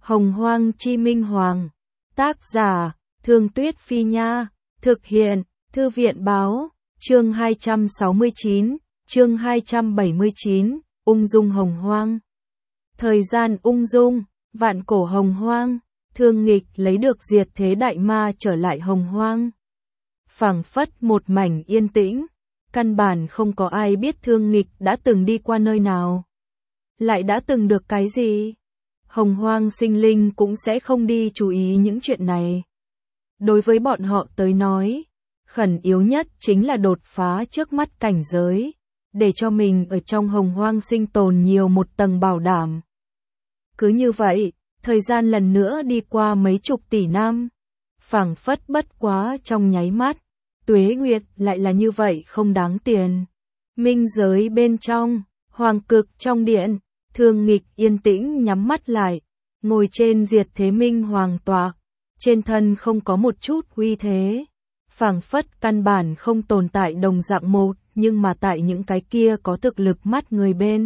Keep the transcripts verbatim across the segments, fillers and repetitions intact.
Hồng Hoang Chi Minh Hoàng. Tác giả, Thương Tuyết Phi Nha. Thực hiện, Thư viện Báo. Chương hai trăm sáu mươi chín, chương hai trăm bảy mươi chín, ung dung Hồng Hoang. Thời gian ung dung, vạn cổ Hồng Hoang, Thương Nghịch lấy được diệt thế đại ma trở lại Hồng Hoang. Phảng phất một mảnh yên tĩnh, căn bản không có ai biết Thương Nghịch đã từng đi qua nơi nào, lại đã từng được cái gì. Hồng Hoang sinh linh cũng sẽ không đi chú ý những chuyện này. Đối với bọn họ tới nói, khẩn yếu nhất chính là đột phá trước mắt cảnh giới, để cho mình ở trong Hồng Hoang sinh tồn nhiều một tầng bảo đảm. Cứ như vậy, thời gian lần nữa đi qua mấy chục tỷ năm, phảng phất bất quá trong nháy mắt, tuế nguyệt lại là như vậy không đáng tiền. Minh giới bên trong, Hoàng Cực trong điện, Thương Nghịch yên tĩnh nhắm mắt lại, ngồi trên diệt thế minh hoàng tọa, trên thân không có một chút uy thế, phảng phất căn bản không tồn tại đồng dạng một, nhưng mà tại những cái kia có thực lực mắt người bên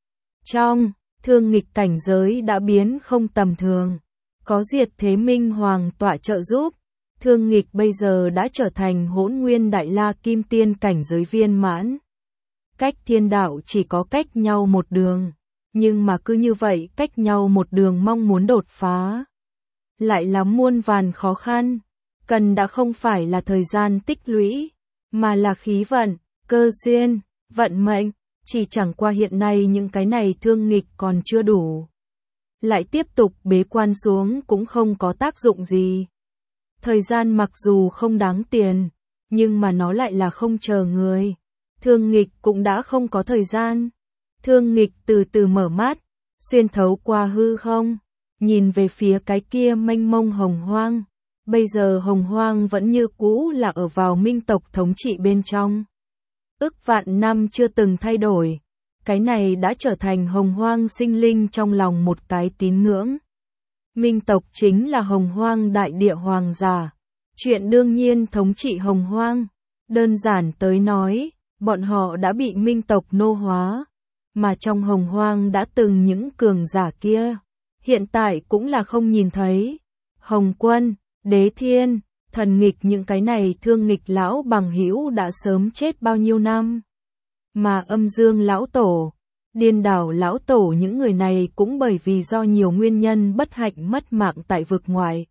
trong, Thương Nghịch cảnh giới đã biến không tầm thường, có diệt thế minh hoàng tọa trợ giúp, Thương Nghịch bây giờ đã trở thành Hỗn Nguyên Đại La Kim Tiên cảnh giới viên mãn. Cách thiên đạo chỉ có cách nhau một đường, nhưng mà cứ như vậy cách nhau một đường mong muốn đột phá, lại là muôn vàn khó khăn, cần đã không phải là thời gian tích lũy, mà là khí vận, cơ duyên, vận mệnh, chỉ chẳng qua hiện nay những cái này Thương Nghịch còn chưa đủ. Lại tiếp tục bế quan xuống cũng không có tác dụng gì. Thời gian mặc dù không đáng tiền, nhưng mà nó lại là không chờ người. Thương Nghịch cũng đã không có thời gian. Thương Nghịch từ từ mở mắt, xuyên thấu qua hư không, nhìn về phía cái kia mênh mông Hồng Hoang. Bây giờ Hồng Hoang vẫn như cũ là ở vào Minh tộc thống trị bên trong. Ức vạn năm chưa từng thay đổi. Cái này đã trở thành Hồng Hoang sinh linh trong lòng một cái tín ngưỡng. Minh tộc chính là Hồng Hoang đại địa hoàng giả. Chuyện đương nhiên thống trị Hồng Hoang. Đơn giản tới nói, bọn họ đã bị Minh tộc nô hóa. Mà trong Hồng Hoang đã từng những cường giả kia, hiện tại cũng là không nhìn thấy. Hồng Quân, Đế Thiên, Thần Nghịch những cái này Thương Nghịch lão bằng hữu đã sớm chết bao nhiêu năm. Mà Âm Dương lão tổ, Điên Đảo lão tổ những người này cũng bởi vì do nhiều nguyên nhân bất hạnh mất mạng tại vực ngoại.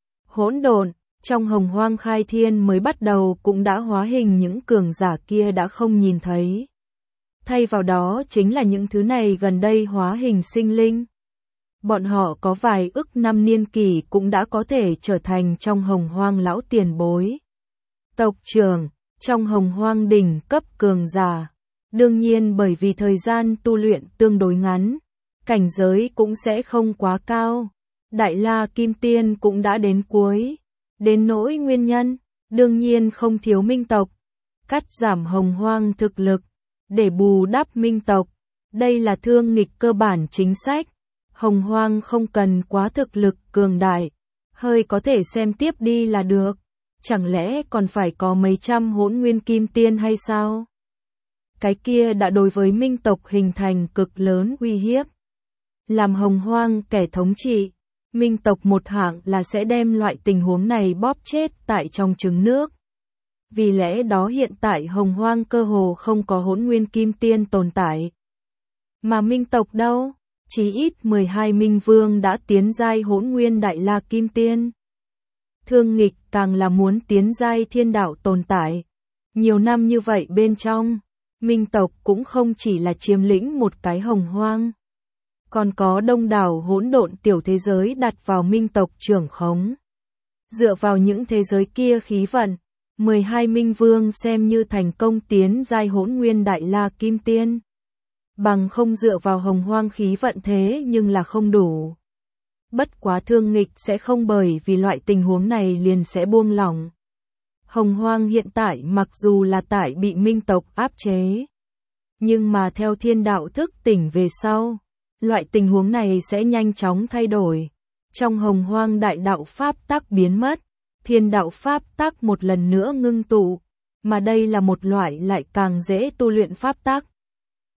Hỗn độn, trong Hồng Hoang khai thiên mới bắt đầu cũng đã hóa hình những cường giả kia đã không nhìn thấy. Thay vào đó chính là những thứ này gần đây hóa hình sinh linh. Bọn họ có vài ức năm niên kỷ cũng đã có thể trở thành trong Hồng Hoang lão tiền bối. Tộc trưởng, trong Hồng Hoang đỉnh cấp cường giả. Đương nhiên bởi vì thời gian tu luyện tương đối ngắn, cảnh giới cũng sẽ không quá cao. Đại La Kim Tiên cũng đã đến cuối. Đến nỗi nguyên nhân, đương nhiên không thiếu Minh tộc. Cắt giảm Hồng Hoang thực lực, để bù đắp Minh tộc. Đây là Thương Nghịch cơ bản chính sách. Hồng Hoang không cần quá thực lực cường đại, hơi có thể xem tiếp đi là được. Chẳng lẽ còn phải có mấy trăm hỗn nguyên kim tiên hay sao? Cái kia đã đối với Minh tộc hình thành cực lớn uy hiếp. Làm Hồng Hoang kẻ thống trị, Minh tộc một hạng là sẽ đem loại tình huống này bóp chết tại trong trứng nước. Vì lẽ đó hiện tại Hồng Hoang cơ hồ không có hỗn nguyên kim tiên tồn tại. Mà Minh tộc đâu? Chí ít mười hai Minh Vương đã tiến giai hỗn nguyên đại la kim tiên. Thương Nghịch càng là muốn tiến giai thiên đạo tồn tại. Nhiều năm như vậy bên trong, Minh tộc cũng không chỉ là chiếm lĩnh một cái Hồng Hoang. Còn có đông đảo hỗn độn tiểu thế giới đặt vào Minh tộc trưởng khống. Dựa vào những thế giới kia khí vận, mười hai Minh Vương xem như thành công tiến giai hỗn nguyên đại la kim tiên. Bằng không dựa vào Hồng Hoang khí vận thế nhưng là không đủ. Bất quá Thương Nghịch sẽ không bởi vì loại tình huống này liền sẽ buông lỏng. Hồng Hoang hiện tại mặc dù là tại bị Minh tộc áp chế, nhưng mà theo thiên đạo thức tỉnh về sau, loại tình huống này sẽ nhanh chóng thay đổi. Trong Hồng Hoang đại đạo pháp tắc biến mất, thiên đạo pháp tắc một lần nữa ngưng tụ, mà đây là một loại lại càng dễ tu luyện pháp tắc.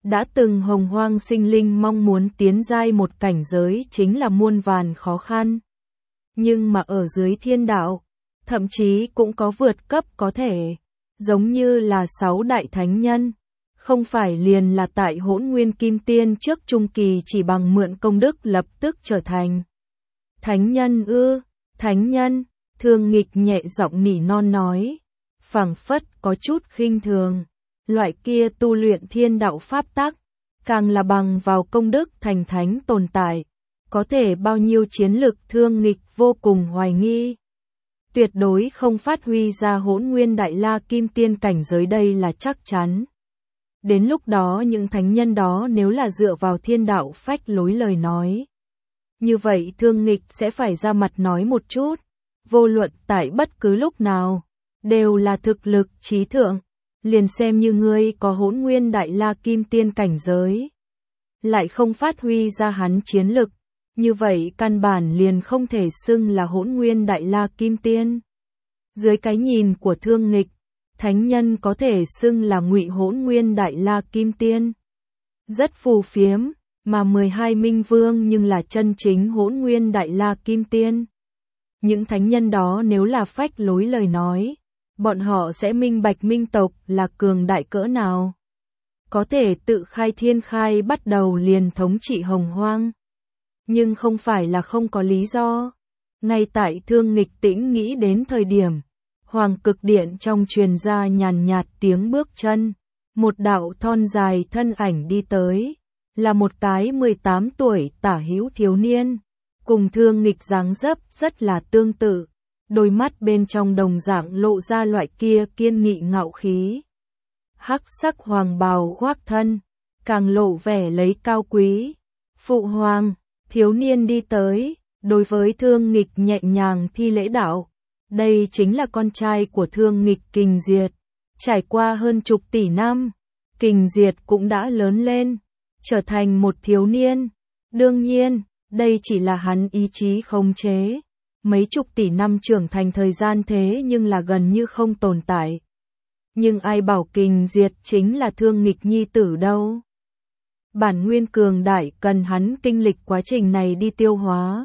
Đã từng hồng hoang sinh linh mong muốn tiến giai một cảnh giới chính là muôn vàn khó khăn. Nhưng mà ở dưới thiên đạo, thậm chí cũng có vượt cấp có thể, giống như là sáu đại thánh nhân. Không phải liền là tại Hỗn Nguyên Kim Tiên trước trung kỳ chỉ bằng mượn công đức lập tức trở thành thánh nhân ư? Thánh nhân, Thương Nghịch nhẹ giọng nỉ non nói, phảng phất có chút khinh thường. Loại kia tu luyện thiên đạo pháp tắc, càng là bằng vào công đức thành thánh tồn tại, có thể bao nhiêu chiến lực Thương Nghịch vô cùng hoài nghi. Tuyệt đối không phát huy ra Hỗn Nguyên Đại La Kim Tiên cảnh giới, đây là chắc chắn. Đến lúc đó những thánh nhân đó nếu là dựa vào thiên đạo phách lối lời nói, như vậy Thương Nghịch sẽ phải ra mặt nói một chút, vô luận tại bất cứ lúc nào, đều là thực lực trí thượng, liền xem như ngươi có Hỗn Nguyên Đại La Kim Tiên cảnh giới, lại không phát huy ra hắn chiến lực, như vậy căn bản liền không thể xưng là Hỗn Nguyên Đại La Kim Tiên. Dưới cái nhìn của Thương Nghịch, thánh nhân có thể xưng là ngụy Hỗn Nguyên Đại La Kim Tiên. Rất phù phiếm, mà mười hai minh vương nhưng là chân chính Hỗn Nguyên Đại La Kim Tiên. Những thánh nhân đó nếu là phách lối lời nói, bọn họ sẽ minh bạch minh tộc là cường đại cỡ nào. Có thể tự khai thiên khai bắt đầu liền thống trị hồng hoang. Nhưng không phải là không có lý do. Ngay tại Thương Nghịch tĩnh nghĩ đến thời điểm, Hoàng Cực Điện trong truyền ra nhàn nhạt tiếng bước chân, một đạo thon dài thân ảnh đi tới, là một cái mười tám tuổi tả hữu thiếu niên, cùng Thương Nghịch dáng dấp rất là tương tự, đôi mắt bên trong đồng dạng lộ ra loại kia kiên nghị ngạo khí. Hắc sắc hoàng bào khoác thân, càng lộ vẻ lấy cao quý. Phụ hoàng, thiếu niên đi tới, đối với Thương Nghịch nhẹ nhàng thi lễ đạo. Đây chính là con trai của Thương Nghịch Kình Diệt. Trải qua hơn chục tỷ năm, Kình Diệt cũng đã lớn lên, trở thành một thiếu niên. Đương nhiên, đây chỉ là hắn ý chí khống chế. Mấy chục tỷ năm trưởng thành thời gian thế nhưng là gần như không tồn tại. Nhưng ai bảo Kình Diệt chính là Thương Nghịch nhi tử đâu. Bản nguyên cường đại cần hắn kinh lịch quá trình này đi tiêu hóa.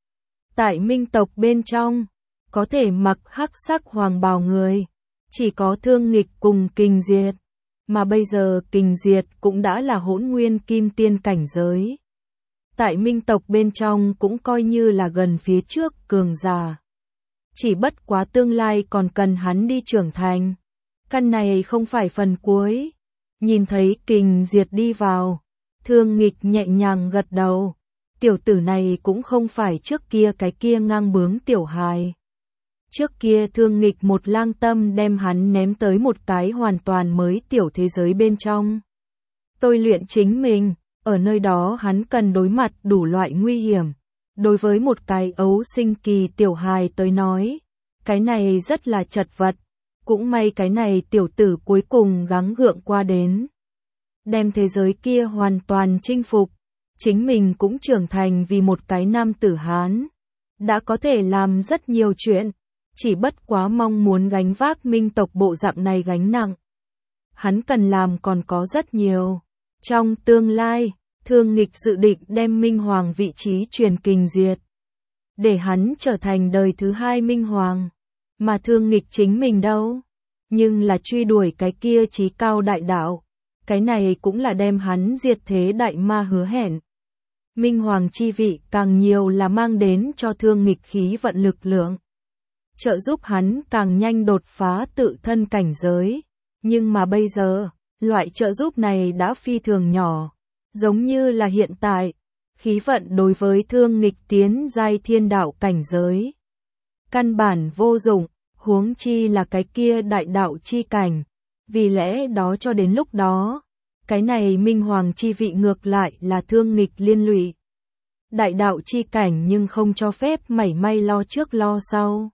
Tại minh tộc bên trong, có thể mặc hắc sắc hoàng bào người, chỉ có Thương Nghịch cùng Kình Diệt, mà bây giờ Kình Diệt cũng đã là Hỗn Nguyên Kim Tiên cảnh giới. Tại minh tộc bên trong cũng coi như là gần phía trước cường giả. Chỉ bất quá tương lai còn cần hắn đi trưởng thành. Căn này không phải phần cuối. Nhìn thấy Kình Diệt đi vào, Thương Nghịch nhẹ nhàng gật đầu. Tiểu tử này cũng không phải trước kia cái kia ngang bướng tiểu hài. Trước kia Thương Nghịch một lang tâm đem hắn ném tới một cái hoàn toàn mới tiểu thế giới bên trong. Tôi luyện chính mình, ở nơi đó hắn cần đối mặt đủ loại nguy hiểm. Đối với một cái ấu sinh kỳ tiểu hài tới nói, cái này rất là chật vật. Cũng may cái này tiểu tử cuối cùng gắng gượng qua đến. Đem thế giới kia hoàn toàn chinh phục. Chính mình cũng trưởng thành vì một cái nam tử Hán. Đã có thể làm rất nhiều chuyện. Chỉ bất quá mong muốn gánh vác minh tộc bộ dạng này gánh nặng. Hắn cần làm còn có rất nhiều. Trong tương lai, Thương Nghịch dự định đem Minh Hoàng vị trí truyền Kình Diệt. Để hắn trở thành đời thứ hai Minh Hoàng. Mà Thương Nghịch chính mình đâu? Nhưng là truy đuổi cái kia chí cao đại đạo. Cái này cũng là đem hắn diệt thế đại ma hứa hẹn. Minh Hoàng chi vị càng nhiều là mang đến cho Thương Nghịch khí vận lực lượng. Trợ giúp hắn càng nhanh đột phá tự thân cảnh giới. Nhưng mà bây giờ, loại trợ giúp này đã phi thường nhỏ. Giống như là hiện tại, khí vận đối với Thương Nghịch tiến giai thiên đạo cảnh giới. Căn bản vô dụng, huống chi là cái kia đại đạo chi cảnh. Vì lẽ đó cho đến lúc đó, cái này Minh Hoàng chi vị ngược lại là Thương Nghịch liên lụy. Đại đạo chi cảnh nhưng không cho phép mảy may lo trước lo sau.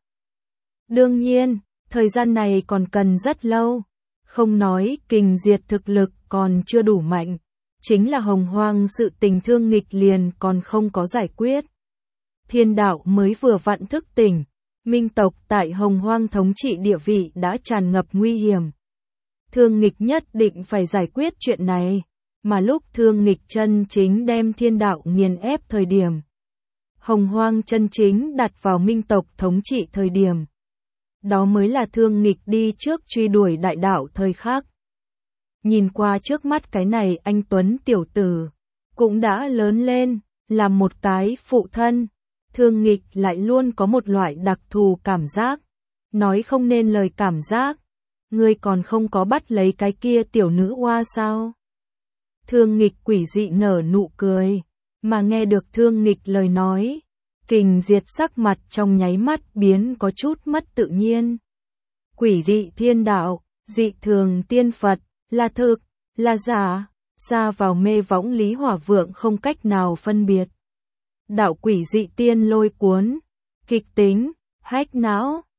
Đương nhiên, thời gian này còn cần rất lâu. Không nói Kình Diệt thực lực còn chưa đủ mạnh. Chính là hồng hoang sự tình Thương Nghịch liền còn không có giải quyết. Thiên đạo mới vừa vặn thức tỉnh. Minh tộc tại hồng hoang thống trị địa vị đã tràn ngập nguy hiểm. Thương Nghịch nhất định phải giải quyết chuyện này. mà lúc Thương Nghịch chân chính đem thiên đạo nghiền ép thời điểm. Hồng Hoang chân chính đặt vào minh tộc thống trị thời điểm. Đó mới là Thương Nghịch đi trước truy đuổi đại đạo thời khắc. Nhìn qua trước mắt cái này anh Tuấn tiểu tử, cũng đã lớn lên, là một cái phụ thân. Thương Nghịch lại luôn có một loại đặc thù cảm giác, nói không nên lời cảm giác. Ngươi còn không có bắt lấy cái kia tiểu nữ oa sao? Thương Nghịch quỷ dị nở nụ cười, mà nghe được Thương Nghịch lời nói, Kình Diệt sắc mặt trong nháy mắt biến có chút mất tự nhiên. Quỷ dị thiên đạo, dị thường tiên Phật, là thực, là giả, xa vào mê võng Lý Hỏa Vượng không cách nào phân biệt. Đạo quỷ dị tiên lôi cuốn, kịch tính, hách não,